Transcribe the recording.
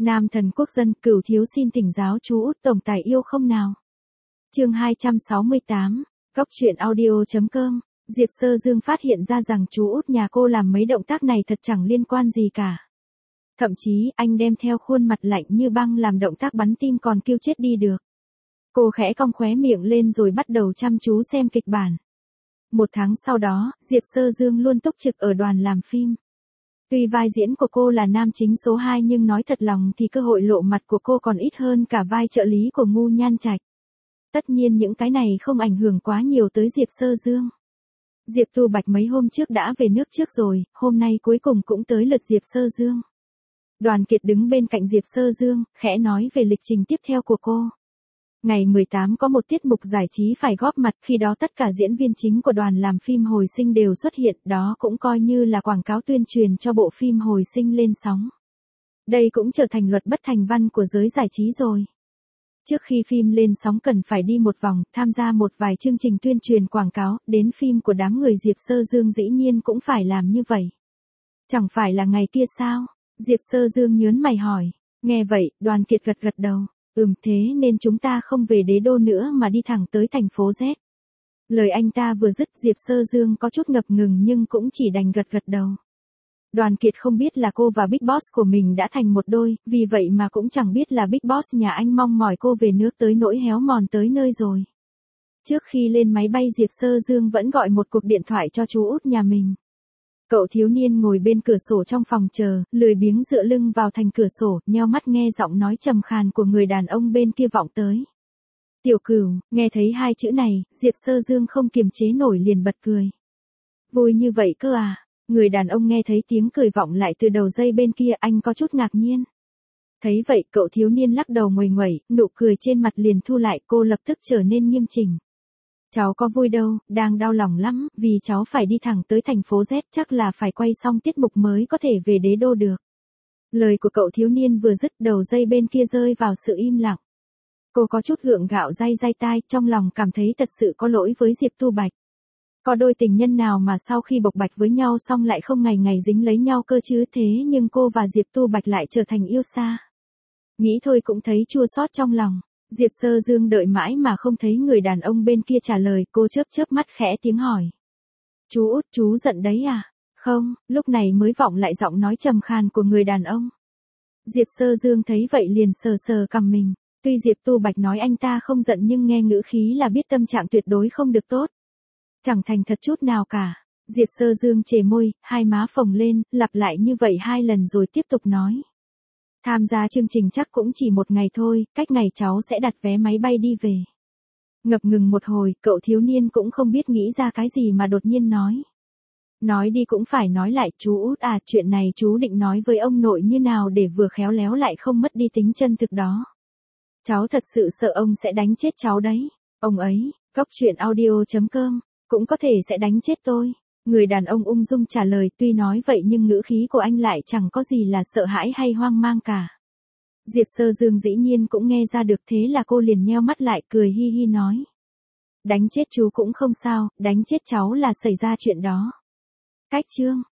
Nam thần quốc dân, Cửu thiếu xin thỉnh giáo chú Út tổng tài yêu không nào. Chương 268, Góc truyện audio.com. Diệp Sơ Dương phát hiện ra rằng chú Út nhà cô làm mấy động tác này thật chẳng liên quan gì cả. Thậm chí anh đem theo khuôn mặt lạnh như băng làm động tác bắn tim còn kêu chết đi được. Cô khẽ cong khóe miệng lên rồi bắt đầu chăm chú xem kịch bản. Một tháng sau đó, Diệp Sơ Dương luôn túc trực ở đoàn làm phim. Tuy vai diễn của cô là nam chính số 2 nhưng nói thật lòng thì cơ hội lộ mặt của cô còn ít hơn cả vai trợ lý của Ngu Nhan Trạch. Tất nhiên những cái này không ảnh hưởng quá nhiều tới Diệp Sơ Dương. Diệp Tu Bạch mấy hôm trước đã về nước trước rồi, hôm nay cuối cùng cũng tới lượt Diệp Sơ Dương. Đoàn Kiệt đứng bên cạnh Diệp Sơ Dương, khẽ nói về lịch trình tiếp theo của cô. Ngày 18 có một tiết mục giải trí phải góp mặt, khi đó tất cả diễn viên chính của đoàn làm phim Hồi Sinh đều xuất hiện, đó cũng coi như là quảng cáo tuyên truyền cho bộ phim Hồi Sinh lên sóng. Đây cũng trở thành luật bất thành văn của giới giải trí rồi. Trước khi phim lên sóng cần phải đi một vòng, tham gia một vài chương trình tuyên truyền quảng cáo, đến phim của đám người Diệp Sơ Dương dĩ nhiên cũng phải làm như vậy. Chẳng phải là ngày kia sao? Diệp Sơ Dương nhớn mày hỏi. Nghe vậy, Đoàn Kiệt gật gật đầu. Thế nên chúng ta không về Đế Đô nữa mà đi thẳng tới thành phố Z. Lời anh ta vừa dứt, Diệp Sơ Dương có chút ngập ngừng nhưng cũng chỉ đành gật gật đầu. Đoàn Kiệt không biết là cô và Big Boss của mình đã thành một đôi, vì vậy mà cũng chẳng biết là Big Boss nhà anh mong mỏi cô về nước tới nỗi héo mòn tới nơi rồi. Trước khi lên máy bay Diệp Sơ Dương vẫn gọi một cuộc điện thoại cho chú Út nhà mình. Cậu thiếu niên ngồi bên cửa sổ trong phòng chờ, lười biếng dựa lưng vào thành cửa sổ, nheo mắt nghe giọng nói trầm khàn của người đàn ông bên kia vọng tới. Tiểu Cửu, nghe thấy hai chữ này, Diệp Sơ Dương không kiềm chế nổi liền bật cười. Vui như vậy cơ à? Người đàn ông nghe thấy tiếng cười vọng lại từ đầu dây bên kia, anh có chút ngạc nhiên. Thấy vậy, cậu thiếu niên lắc đầu nguầy nguẩy, nụ cười trên mặt liền thu lại, cô lập tức trở nên nghiêm chỉnh. Cháu có vui đâu, đang đau lòng lắm, vì cháu phải đi thẳng tới thành phố Z, chắc là phải quay xong tiết mục mới có thể về Đế Đô được. Lời của cậu thiếu niên vừa dứt, đầu dây bên kia rơi vào sự im lặng. Cô có chút gượng gạo day tai, trong lòng cảm thấy thật sự có lỗi với Diệp Tu Bạch. Có đôi tình nhân nào mà sau khi bộc bạch với nhau xong lại không ngày ngày dính lấy nhau cơ chứ, thế nhưng cô và Diệp Tu Bạch lại trở thành yêu xa. Nghĩ thôi cũng thấy chua xót trong lòng. Diệp Sơ Dương đợi mãi mà không thấy người đàn ông bên kia trả lời, cô chớp chớp mắt khẽ tiếng hỏi. Chú Út, chú giận đấy à? Không, lúc này mới vọng lại giọng nói trầm khàn của người đàn ông. Diệp Sơ Dương thấy vậy liền sờ sờ cằm mình. Tuy Diệp Tu Bạch nói anh ta không giận nhưng nghe ngữ khí là biết tâm trạng tuyệt đối không được tốt. Chẳng thành thật chút nào cả. Diệp Sơ Dương chề môi, hai má phồng lên, lặp lại như vậy 2 lần rồi tiếp tục nói. Tham gia chương trình chắc cũng chỉ một ngày thôi, cách ngày cháu sẽ đặt vé máy bay đi về. Ngập ngừng một hồi, cậu thiếu niên cũng không biết nghĩ ra cái gì mà đột nhiên nói. Nói đi cũng phải nói lại, chú Út à, chuyện này chú định nói với ông nội như nào để vừa khéo léo lại không mất đi tính chân thực đó. Cháu thật sự sợ ông sẽ đánh chết cháu đấy. Ông ấy, Góc truyện audio.com, cũng có thể sẽ đánh chết tôi. Người đàn ông ung dung trả lời, tuy nói vậy nhưng ngữ khí của anh lại chẳng có gì là sợ hãi hay hoang mang cả. Diệp Sơ Dương dĩ nhiên cũng nghe ra được, thế là cô liền nheo mắt lại cười hi hi nói. Đánh chết chú cũng không sao, đánh chết cháu là xảy ra chuyện đó. Cách chương.